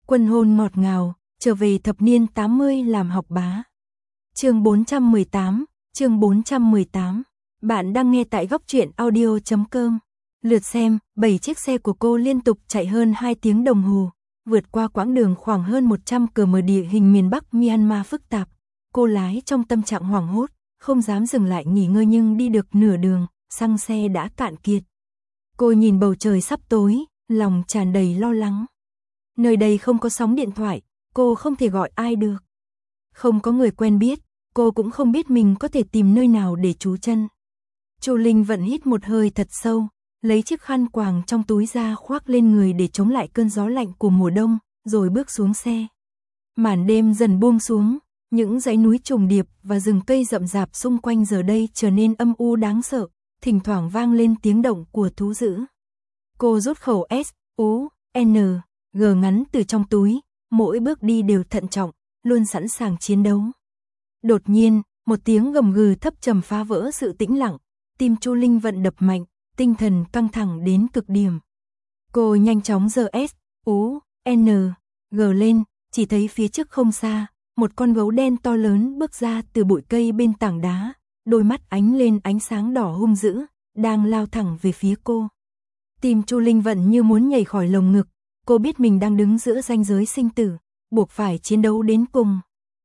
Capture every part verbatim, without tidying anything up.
Quân hôn ngọt ngào, trở về thập niên tám mươi làm học bá. Chương bốn trăm mười tám, chương bốn trăm mười tám. Bạn đang nghe tại góc truyện audio chấm com. Lượt xem, bảy chiếc xe của cô liên tục chạy hơn hai tiếng đồng hồ, vượt qua quãng đường khoảng hơn một trăm ki lô mét địa hình miền Bắc Myanmar phức tạp. Cô lái trong tâm trạng hoảng hốt, không dám dừng lại nghỉ ngơi, nhưng đi được nửa đường, xăng xe đã cạn kiệt. Cô nhìn bầu trời sắp tối, lòng tràn đầy lo lắng. Nơi đây không có sóng điện thoại, cô không thể gọi ai được. Không có người quen biết, cô cũng không biết mình có thể tìm nơi nào để trú chân. Chu Linh Vận hít một hơi thật sâu, lấy chiếc khăn quàng trong túi ra khoác lên người để chống lại cơn gió lạnh của mùa đông, rồi bước xuống xe. Màn đêm dần buông xuống, những dãy núi trùng điệp và rừng cây rậm rạp xung quanh giờ đây trở nên âm u đáng sợ, thỉnh thoảng vang lên tiếng động của thú dữ. Cô rút khẩu S, U, N, G ngắn từ trong túi, mỗi bước đi đều thận trọng, luôn sẵn sàng chiến đấu. Đột nhiên, một tiếng gầm gừ thấp trầm phá vỡ sự tĩnh lặng, tim Chu Linh Vận đập mạnh, tinh thần căng thẳng đến cực điểm. Cô nhanh chóng giơ S, U, N, G lên, chỉ thấy phía trước không xa, một con gấu đen to lớn bước ra từ bụi cây bên tảng đá, đôi mắt ánh lên ánh sáng đỏ hung dữ, đang lao thẳng về phía cô. Tim Chu Linh Vận như muốn nhảy khỏi lồng ngực, cô biết mình đang đứng giữa ranh giới sinh tử, buộc phải chiến đấu đến cùng.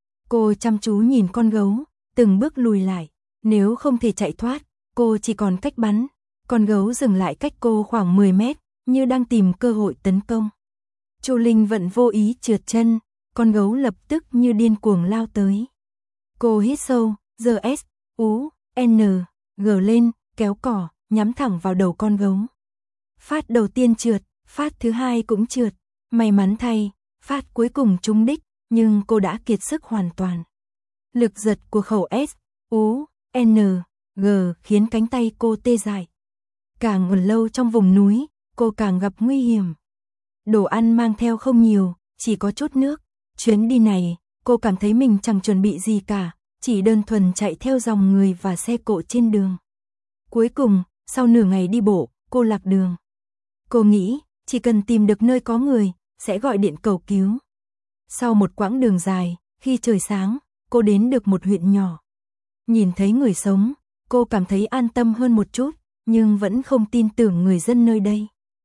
Cô chăm chú nhìn con gấu, từng bước lùi lại, nếu không thể chạy thoát, cô chỉ còn cách bắn. Con gấu dừng lại cách cô khoảng mười mét, như đang tìm cơ hội tấn công. Chu Linh Vận vô ý trượt chân, con gấu lập tức như điên cuồng lao tới. Cô hít sâu, giơ S, U, N, G lên, kéo cỏ, nhắm thẳng vào đầu con gấu. Phát đầu tiên trượt, phát thứ hai cũng trượt, may mắn thay, phát cuối cùng trúng đích, nhưng cô đã kiệt sức hoàn toàn. Lực giật của khẩu S, U, N, G khiến cánh tay cô tê dại. Càng ở lâu trong vùng núi, cô càng gặp nguy hiểm. Đồ ăn mang theo không nhiều, chỉ có chút nước. Chuyến đi này, cô cảm thấy mình chẳng chuẩn bị gì cả, chỉ đơn thuần chạy theo dòng người và xe cộ trên đường. Cuối cùng, sau nửa ngày đi bộ, cô lạc đường. Cô nghĩ, chỉ cần tìm được nơi có người, sẽ gọi điện cầu cứu. Sau một quãng đường dài, khi trời sáng, cô đến được một huyện nhỏ. Nhìn thấy người sống, cô cảm thấy an tâm hơn một chút, nhưng vẫn không tin tưởng người dân nơi đây.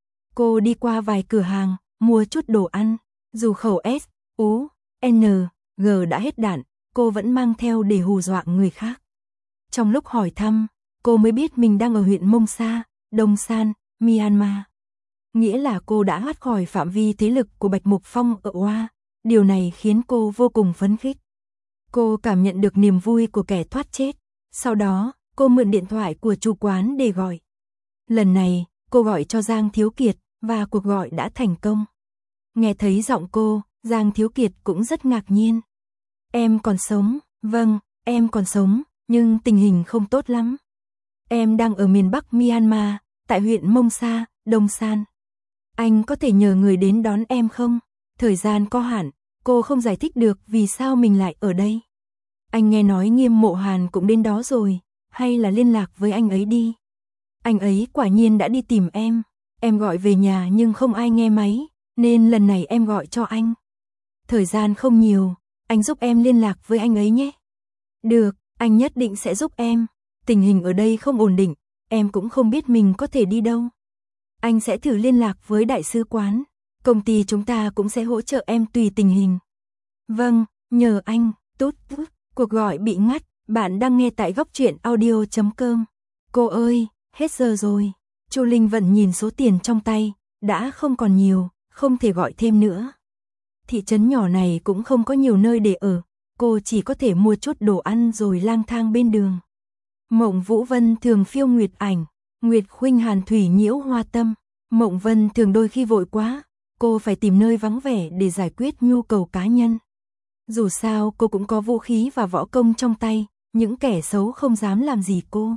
Cô đi qua vài cửa hàng, mua chút đồ ăn, dù khẩu S, U, N, G đã hết đạn, cô vẫn mang theo để hù dọa người khác. Trong lúc hỏi thăm, cô mới biết mình đang ở huyện Mông Sa, Đông San, Myanmar. Nghĩa là cô đã thoát khỏi phạm vi thế lực của Bạch Mục Phong ở Oa, điều này khiến cô vô cùng phấn khích. Cô cảm nhận được niềm vui của kẻ thoát chết, sau đó, cô mượn điện thoại của chủ quán để gọi. Lần này, cô gọi cho Giang Thiếu Kiệt, và cuộc gọi đã thành công. Nghe thấy giọng cô, Giang Thiếu Kiệt cũng rất ngạc nhiên. Em còn sống, vâng, em còn sống, nhưng tình hình không tốt lắm. Em đang ở miền Bắc Myanmar, tại huyện Mông Sa, Đông San. Anh có thể nhờ người đến đón em không? Thời gian có hạn, cô không giải thích được vì sao mình lại ở đây. Anh nghe nói Nghiêm Mộ Hàn cũng đến đó rồi, hay là liên lạc với anh ấy đi. Anh ấy quả nhiên đã đi tìm em. Em gọi về nhà nhưng không ai nghe máy, nên lần này em gọi cho anh. Thời gian không nhiều, anh giúp em liên lạc với anh ấy nhé. Được, anh nhất định sẽ giúp em. Tình hình ở đây không ổn định, em cũng không biết mình có thể đi đâu. Anh sẽ thử liên lạc với đại sứ quán, công ty chúng ta cũng sẽ hỗ trợ em tùy tình hình. Vâng, nhờ anh, tút tút, cuộc gọi bị ngắt, bạn đang nghe tại góc truyện audio chấm com. Cô ơi, hết giờ rồi. Chu Linh Vận nhìn số tiền trong tay, đã không còn nhiều, không thể gọi thêm nữa. Thị trấn nhỏ này cũng không có nhiều nơi để ở, cô chỉ có thể mua chút đồ ăn rồi lang thang bên đường. Mộng Vũ Vân thường phiêu nguyệt ảnh, Nguyệt Khuynh Hàn thủy nhiễu hoa tâm. Mộng Vân thường đôi khi vội quá, cô phải tìm nơi vắng vẻ để giải quyết nhu cầu cá nhân. Dù sao cô cũng có vũ khí và võ công trong tay, những kẻ xấu không dám làm gì cô.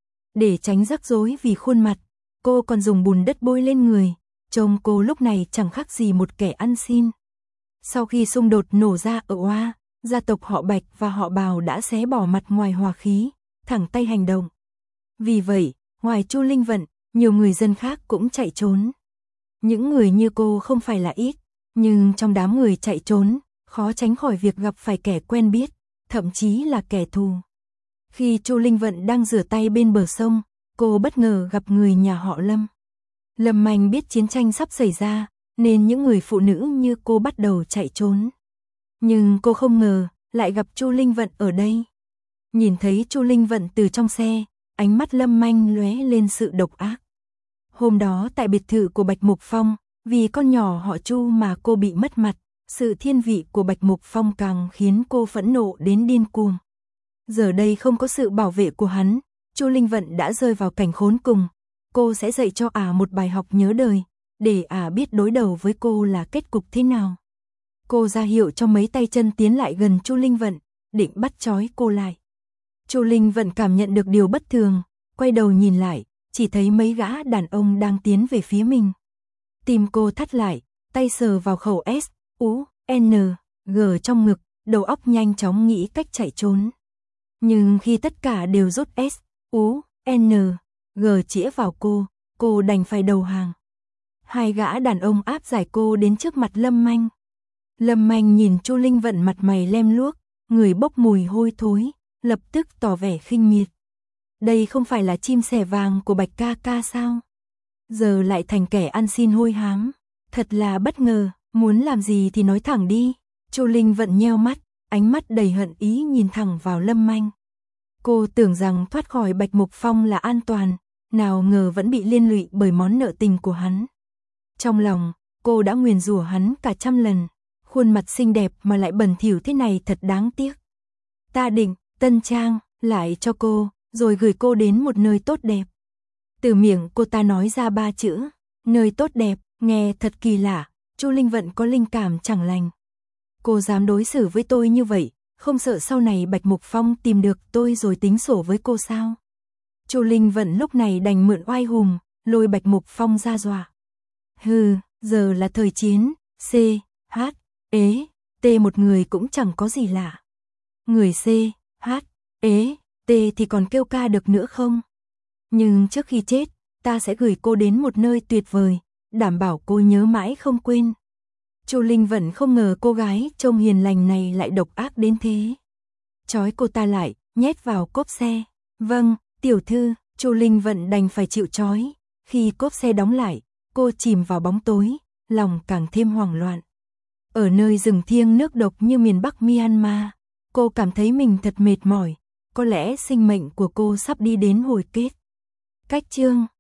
Để tránh rắc rối vì khuôn mặt, cô còn dùng bùn đất bôi lên người, trông cô lúc này chẳng khác gì một kẻ ăn xin. Sau khi xung đột nổ ra ở Oa, gia tộc họ Bạch và họ Bào đã xé bỏ mặt ngoài hòa khí, thẳng tay hành động. Vì vậy, ngoài Chu Linh Vận, nhiều người dân khác cũng chạy trốn. Những người như cô không phải là ít, Nhưng trong đám người chạy trốn, khó tránh khỏi việc gặp phải kẻ quen biết, thậm chí là kẻ thù. Khi Chu Linh Vận đang rửa tay bên bờ sông, cô bất ngờ gặp người nhà họ Lâm. Lâm Manh biết chiến tranh sắp xảy ra, nên những người phụ nữ như cô bắt đầu chạy trốn. Nhưng cô không ngờ, lại gặp Chu Linh Vận ở đây. Nhìn thấy Chu Linh Vận từ trong xe, ánh mắt Lâm Manh lóe lên sự độc ác. Hôm đó tại biệt thự của Bạch Mục Phong, vì con nhỏ họ Chu mà cô bị mất mặt, sự thiên vị của Bạch Mục Phong càng khiến cô phẫn nộ đến điên cuồng. Giờ đây không có sự bảo vệ của hắn, Chu Linh Vận đã rơi vào cảnh khốn cùng. Cô sẽ dạy cho ả một bài học nhớ đời, để ả biết đối đầu với cô là kết cục thế nào. Cô ra hiệu cho mấy tay chân tiến lại gần Chu Linh Vận, định bắt trói cô lại. Chu Linh Vận cảm nhận được điều bất thường, quay đầu nhìn lại, chỉ thấy mấy gã đàn ông đang tiến về phía mình. Tim cô thắt lại, tay sờ vào khẩu S, U, N, G trong ngực, đầu óc nhanh chóng nghĩ cách chạy trốn. Nhưng khi tất cả đều rút S, U, N, G chĩa vào cô, cô đành phải đầu hàng. Hai gã đàn ông áp giải cô đến trước mặt Lâm Manh. Lâm Manh nhìn Chu Linh Vận mặt mày lem luốc, người bốc mùi hôi thối, lập tức tỏ vẻ khinh miệt. Đây không phải là chim sẻ vàng của Bạch ca ca sao? Giờ lại thành kẻ ăn xin hôi hám. Thật là bất ngờ, muốn làm gì thì nói thẳng đi. Chu Linh Vận nheo mắt, ánh mắt đầy hận ý nhìn thẳng vào Lâm Manh. Cô tưởng rằng thoát khỏi Bạch Mục Phong là an toàn, nào ngờ vẫn bị liên lụy bởi món nợ tình của hắn. Trong lòng, cô đã nguyền rủa hắn cả trăm lần. Khuôn mặt xinh đẹp mà lại bẩn thỉu thế này thật đáng tiếc. Ta định tân trang lại cho cô, rồi gửi cô đến một nơi tốt đẹp. Từ miệng cô ta nói ra ba chữ, nơi tốt đẹp, nghe thật kỳ lạ. Chu Linh Vận có linh cảm chẳng lành. Cô dám đối xử với tôi như vậy, không sợ sau này Bạch Mục Phong tìm được tôi rồi tính sổ với cô sao? Chu Linh Vận lúc này đành mượn oai hùng, lôi Bạch Mục Phong ra dọa. Hừ, giờ là thời chiến, C, H, ế, T một người cũng chẳng có gì lạ. Người C, H, ế, T thì còn kêu ca được nữa không? Nhưng trước khi chết, ta sẽ gửi cô đến một nơi tuyệt vời, đảm bảo cô nhớ mãi không quên. Chu Linh Vận không ngờ cô gái trông hiền lành này lại độc ác đến thế. Trói cô ta lại, nhét vào cốp xe. Vâng, tiểu thư, Chu Linh Vận đành phải chịu trói. Khi cốp xe đóng lại, cô chìm vào bóng tối, lòng càng thêm hoảng loạn. Ở nơi rừng thiêng nước độc như miền Bắc Myanmar, cô cảm thấy mình thật mệt mỏi. Có lẽ sinh mệnh của cô sắp đi đến hồi kết. Cách chương